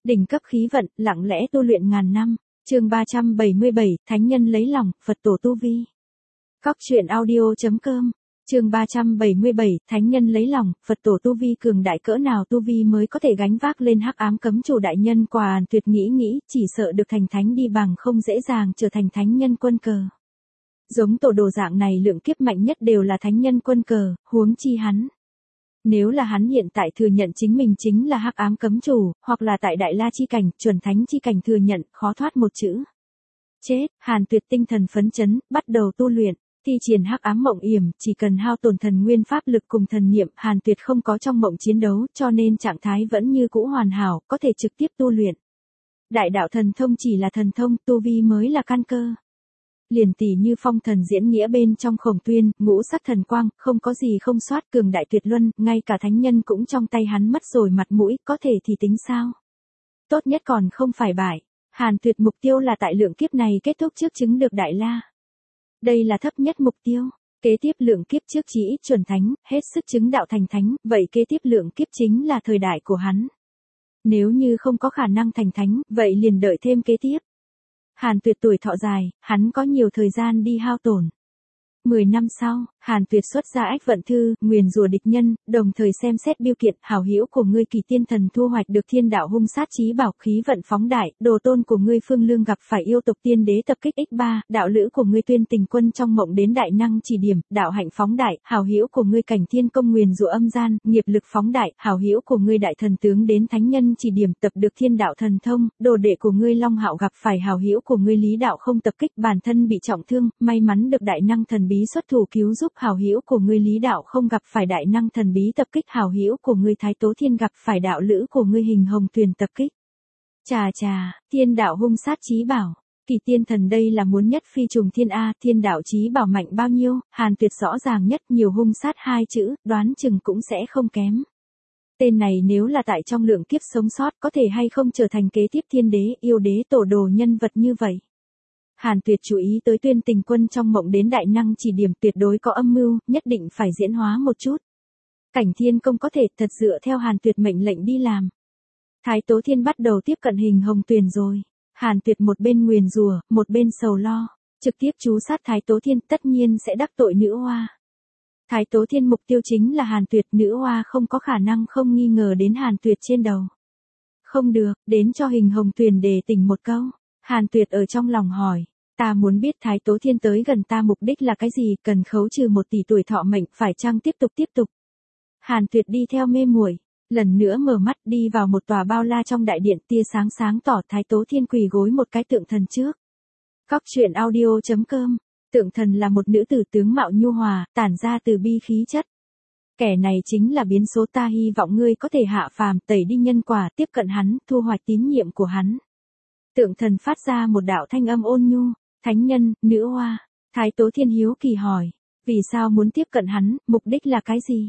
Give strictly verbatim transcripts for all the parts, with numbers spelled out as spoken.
Đỉnh cấp khí vận, lặng lẽ tu luyện ngàn năm. Chương ba trăm bảy mươi bảy, Thánh nhân lấy lòng, Phật tổ tu vi. Cóc truyện audio chấm com. Chương ba trăm bảy mươi bảy, Thánh nhân lấy lòng, Phật tổ tu vi cường đại cỡ nào tu vi mới có thể gánh vác lên hắc ám cấm chủ đại nhân quả tuyệt nghĩ nghĩ, chỉ sợ được thành thánh đi bằng không dễ dàng trở thành thánh nhân quân cờ. Giống tổ đồ dạng này lượng kiếp mạnh nhất đều là thánh nhân quân cờ, huống chi hắn. Nếu là hắn hiện tại thừa nhận chính mình chính là hắc ám cấm chủ, hoặc là tại đại la chi cảnh, chuẩn thánh chi cảnh thừa nhận, khó thoát một chữ. Chết, Hàn Tuyệt tinh thần phấn chấn, bắt đầu tu luyện, thi triển hắc ám mộng yểm, chỉ cần hao tổn thần nguyên pháp lực cùng thần niệm, Hàn Tuyệt không có trong mộng chiến đấu, cho nên trạng thái vẫn như cũ hoàn hảo, có thể trực tiếp tu luyện. Đại đạo thần thông chỉ là thần thông, tu vi mới là căn cơ. Liền tỷ như phong thần diễn nghĩa bên trong Khổng Tuyên, ngũ sắc thần quang, không có gì không soát, cường đại tuyệt luân, ngay cả thánh nhân cũng trong tay hắn mất rồi mặt mũi, có thể thì tính sao? Tốt nhất còn không phải bại. Hàn Tuyệt mục tiêu là tại lượng kiếp này kết thúc trước chứng được đại la. Đây là thấp nhất mục tiêu. Kế tiếp lượng kiếp trước chỉ ít chuẩn thánh, hết sức chứng đạo thành thánh, vậy kế tiếp lượng kiếp chính là thời đại của hắn. Nếu như không có khả năng thành thánh, vậy liền đợi thêm kế tiếp. Hàn Tuyệt tuổi thọ dài, hắn có nhiều thời gian đi hao tổn. Mười năm sau, Hàn Tuyệt xuất ra ách vận thư, nguyền rủa địch nhân, đồng thời xem xét biêu kiện, hảo hữu của ngươi Kỳ Tiên Thần thu hoạch được thiên đạo hung sát chí bảo khí vận phóng đại, đồ tôn của ngươi Phương Lương gặp phải yêu tộc tiên đế tập kích nhân ba, đạo lữ của ngươi Tuyên Tình Quân trong mộng đến đại năng chỉ điểm, đạo hạnh phóng đại, hảo hữu của ngươi Cảnh Thiên Công nguyền rủa âm gian, nghiệp lực phóng đại, hảo hữu của ngươi đại thần tướng đến thánh nhân chỉ điểm tập được thiên đạo thần thông, đồ đệ của ngươi Long Hạo gặp phải hảo hữu của ngươi Lý Đạo không tập kích, bản thân bị trọng thương, may mắn được đại năng thần bí xuất thủ cứu giúp, hảo hữu của ngươi Lý Đạo không gặp phải đại năng thần bí tập kích, hảo hữu của ngươi Thái Tố Thiên gặp phải đạo lữ của ngươi Hình Hồng Tuyền tập kích. Chà chà, thiên đạo hung sát chí bảo, Kỳ Tiên Thần đây là muốn nhất phi trùng thiên a, thiên đạo chí bảo mạnh bao nhiêu, Hàn Tuyệt rõ ràng nhất, nhiều hung sát hai chữ, đoán chừng cũng sẽ không kém. Tên này nếu là tại trong lượng kiếp sống sót, có thể hay không trở thành kế tiếp thiên đế, yêu đế tổ đồ nhân vật như vậy. Hàn Tuyệt chú ý tới Tuyên Tình Quân trong mộng đến đại năng chỉ điểm, tuyệt đối có âm mưu, nhất định phải diễn hóa một chút. Cảnh Thiên Công có thể thật dựa theo Hàn Tuyệt mệnh lệnh đi làm. Thái Tố Thiên bắt đầu tiếp cận Hình Hồng Tuyền rồi. Hàn Tuyệt một bên nguyền rủa, một bên sầu lo, trực tiếp chú sát Thái Tố Thiên, tất nhiên sẽ đắc tội nữ oa. Thái Tố Thiên mục tiêu chính là Hàn Tuyệt, nữ oa không có khả năng không nghi ngờ đến Hàn Tuyệt trên đầu. Không được, đến cho Hình Hồng Tuyền đề tỉnh một câu. Hàn Tuyệt ở trong lòng hỏi, ta muốn biết Thái Tố Thiên tới gần ta mục đích là cái gì, cần khấu trừ một tỷ tuổi thọ mệnh, phải chăng tiếp tục tiếp tục. Hàn Tuyệt đi theo mê muội, lần nữa mở mắt đi vào một tòa bao la trong đại điện, tia sáng sáng tỏ, Thái Tố Thiên quỳ gối một cái tượng thần trước. Cóc truyện audio chấm com, tượng thần là một nữ tử tướng mạo nhu hòa, tản ra từ bi khí chất. Kẻ này chính là biến số, ta hy vọng ngươi có thể hạ phàm, tẩy đi nhân quả, tiếp cận hắn, thu hoạch tín nhiệm của hắn. Tượng thần phát ra một đạo thanh âm ôn nhu, thánh nhân, nữ oa. Thái Tố Thiên hiếu kỳ hỏi, vì sao muốn tiếp cận hắn, mục đích là cái gì?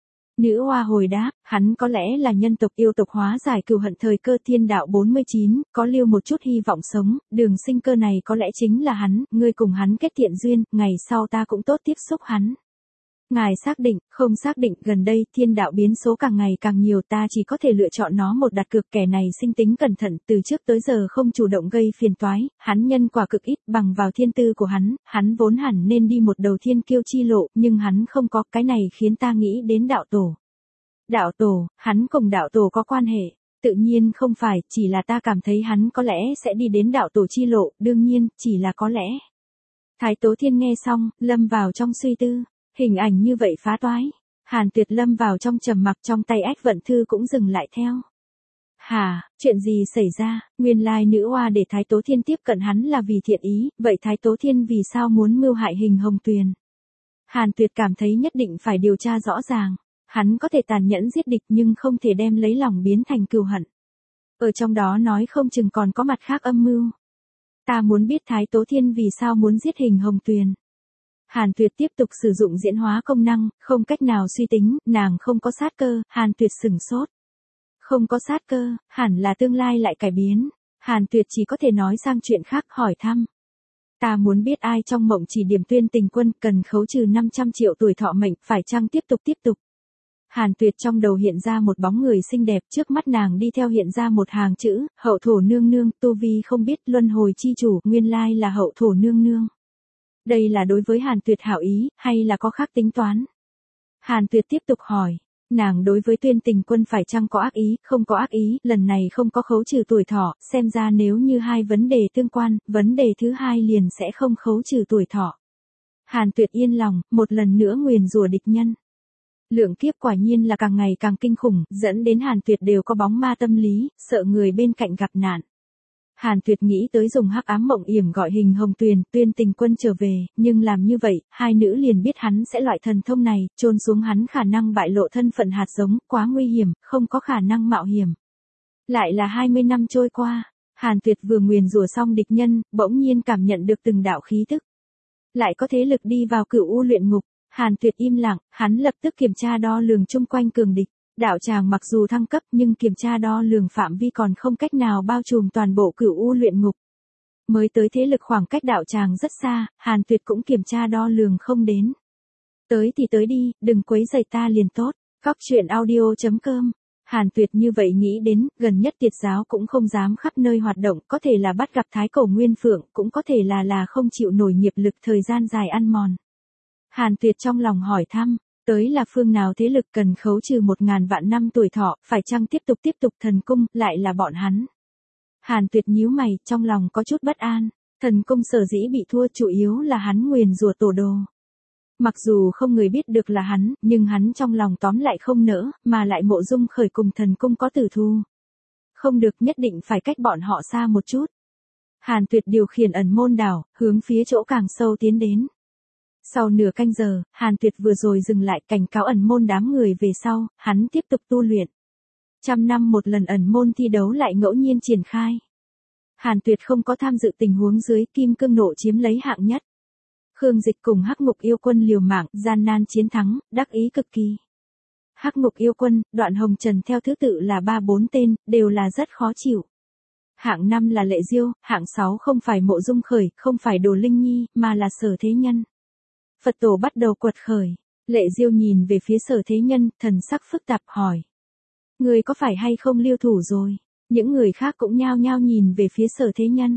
Nữ oa hồi đáp, hắn có lẽ là nhân tộc yêu tộc hóa giải cừu hận thời cơ thiên đạo bốn mươi chín, có lưu một chút hy vọng sống, đường sinh cơ này có lẽ chính là hắn, ngươi cùng hắn kết thiện duyên, ngày sau ta cũng tốt tiếp xúc hắn. Ngài xác định, không xác định, gần đây thiên đạo biến số càng ngày càng nhiều, ta chỉ có thể lựa chọn nó một đặt cược, kẻ này sinh tính cẩn thận, từ trước tới giờ không chủ động gây phiền toái, hắn nhân quả cực ít, bằng vào thiên tư của hắn, hắn vốn hẳn nên đi một đầu thiên kiêu chi lộ, nhưng hắn không có, cái này khiến ta nghĩ đến đạo tổ. Đạo tổ, hắn cùng đạo tổ có quan hệ? Tự nhiên không phải, chỉ là ta cảm thấy hắn có lẽ sẽ đi đến đạo tổ chi lộ, đương nhiên, chỉ là có lẽ. Thái Tố Thiên nghe xong, lâm vào trong suy tư. Hình ảnh như vậy phá toái. Hàn Tuyệt lâm vào trong trầm mặc, trong tay ách vận thư cũng dừng lại theo. Hả, chuyện gì xảy ra, nguyên lai nữ oa để Thái Tố Thiên tiếp cận hắn là vì thiện ý, vậy Thái Tố Thiên vì sao muốn mưu hại Hình Hồng Tuyền? Hàn Tuyệt cảm thấy nhất định phải điều tra rõ ràng. Hắn có thể tàn nhẫn giết địch nhưng không thể đem lấy lòng biến thành cừu hận. Ở trong đó nói không chừng còn có mặt khác âm mưu. Ta muốn biết Thái Tố Thiên vì sao muốn giết Hình Hồng Tuyền. Hàn Tuyệt tiếp tục sử dụng diễn hóa công năng, không cách nào suy tính, nàng không có sát cơ, Hàn Tuyệt sửng sốt. Không có sát cơ, hẳn là tương lai lại cải biến. Hàn Tuyệt chỉ có thể nói sang chuyện khác, hỏi thăm. Ta muốn biết ai trong mộng chỉ điểm Tuyên Tình Quân cần khấu trừ năm trăm triệu tuổi thọ mệnh, phải chăng tiếp tục tiếp tục. Hàn Tuyệt trong đầu hiện ra một bóng người xinh đẹp, trước mắt nàng đi theo hiện ra một hàng chữ, hậu thổ nương nương, tu vi không biết, luân hồi chi chủ, nguyên lai là hậu thổ nương nương. Đây là đối với Hàn Tuyệt hảo ý, hay là có khác tính toán? Hàn Tuyệt tiếp tục hỏi, nàng đối với Tuyên Tình Quân phải chăng có ác ý, không có ác ý, lần này không có khấu trừ tuổi thọ, xem ra nếu như hai vấn đề tương quan, vấn đề thứ hai liền sẽ không khấu trừ tuổi thọ. Hàn Tuyệt yên lòng, một lần nữa nguyền rủa địch nhân. Lượng kiếp quả nhiên là càng ngày càng kinh khủng, dẫn đến Hàn Tuyệt đều có bóng ma tâm lý, sợ người bên cạnh gặp nạn. Hàn Tuyệt nghĩ tới dùng hắc ám mộng yểm gọi Hình Hồng Tuyền, Tuyên Tình Quân trở về, nhưng làm như vậy, hai nữ liền biết hắn sẽ loại thần thông này, chôn xuống hắn khả năng bại lộ thân phận hạt giống, quá nguy hiểm, không có khả năng mạo hiểm. Lại là hai mươi năm trôi qua, Hàn Tuyệt vừa nguyền rủa xong địch nhân, bỗng nhiên cảm nhận được từng đạo khí tức. Lại có thế lực đi vào Cửu U luyện ngục. Hàn Tuyệt im lặng, hắn lập tức kiểm tra đo lường chung quanh cường địch. Đạo tràng mặc dù thăng cấp nhưng kiểm tra đo lường phạm vi còn không cách nào bao trùm toàn bộ Cửu U luyện ngục. Mới tới thế lực khoảng cách đạo tràng rất xa, Hàn Tuyệt cũng kiểm tra đo lường không đến. Tới thì tới đi, đừng quấy rầy ta liền tốt. Góc truyện audio chấm com. Hàn Tuyệt như vậy nghĩ đến, gần nhất Tiệt giáo cũng không dám khắp nơi hoạt động, có thể là bắt gặp Thái Cổ Nguyên Phượng, cũng có thể là là không chịu nổi nghiệp lực thời gian dài ăn mòn. Hàn Tuyệt trong lòng hỏi thăm, tới là phương nào thế lực cần khấu trừ một ngàn vạn năm tuổi thọ, phải chăng tiếp tục tiếp tục thần cung, lại là bọn hắn. Hàn Tuyệt nhíu mày, trong lòng có chút bất an, thần cung sở dĩ bị thua chủ yếu là hắn nguyền rủa tổ đồ. Mặc dù không người biết được là hắn, nhưng hắn trong lòng tóm lại không nỡ, mà lại Mộ Dung Khởi cùng thần cung có tử thù. Không được, nhất định phải cách bọn họ xa một chút. Hàn Tuyệt điều khiển ẩn môn đảo, hướng phía chỗ càng sâu tiến đến. Sau nửa canh giờ, Hàn Tuyệt vừa rồi dừng lại cảnh cáo ẩn môn đám người về sau, hắn tiếp tục tu luyện. Trăm năm một lần ẩn môn thi đấu lại ngẫu nhiên triển khai. Hàn Tuyệt không có tham dự tình huống dưới, Kim Cương Nộ chiếm lấy hạng nhất. Khương Dịch cùng Hắc Ngục Yêu Quân liều mạng, gian nan chiến thắng, đắc ý cực kỳ. Hắc Ngục Yêu Quân, Đoạn Hồng Trần theo thứ tự là ba bốn tên, đều là rất khó chịu. Hạng năm là Lệ Diêu, hạng sáu không phải Mộ Dung Khởi, không phải Đồ Linh Nhi, mà là Sở Thế Nhân. Phật tổ bắt đầu quật khởi. Lệ Diêu nhìn về phía Sở Thế Nhân, thần sắc phức tạp hỏi. Người có phải hay không lưu thủ rồi? Những người khác cũng nhao nhao nhìn về phía Sở Thế Nhân.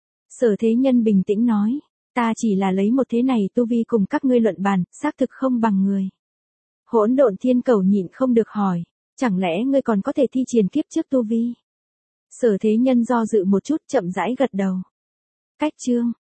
Sở Thế Nhân bình tĩnh nói. Ta chỉ là lấy một thế này tu vi cùng các ngươi luận bàn, xác thực không bằng người. Hỗn Độn Thiên Cầu nhịn không được hỏi. Chẳng lẽ ngươi còn có thể thi triển kiếp trước tu vi? Sở Thế Nhân do dự một chút chậm rãi gật đầu. Cách chương.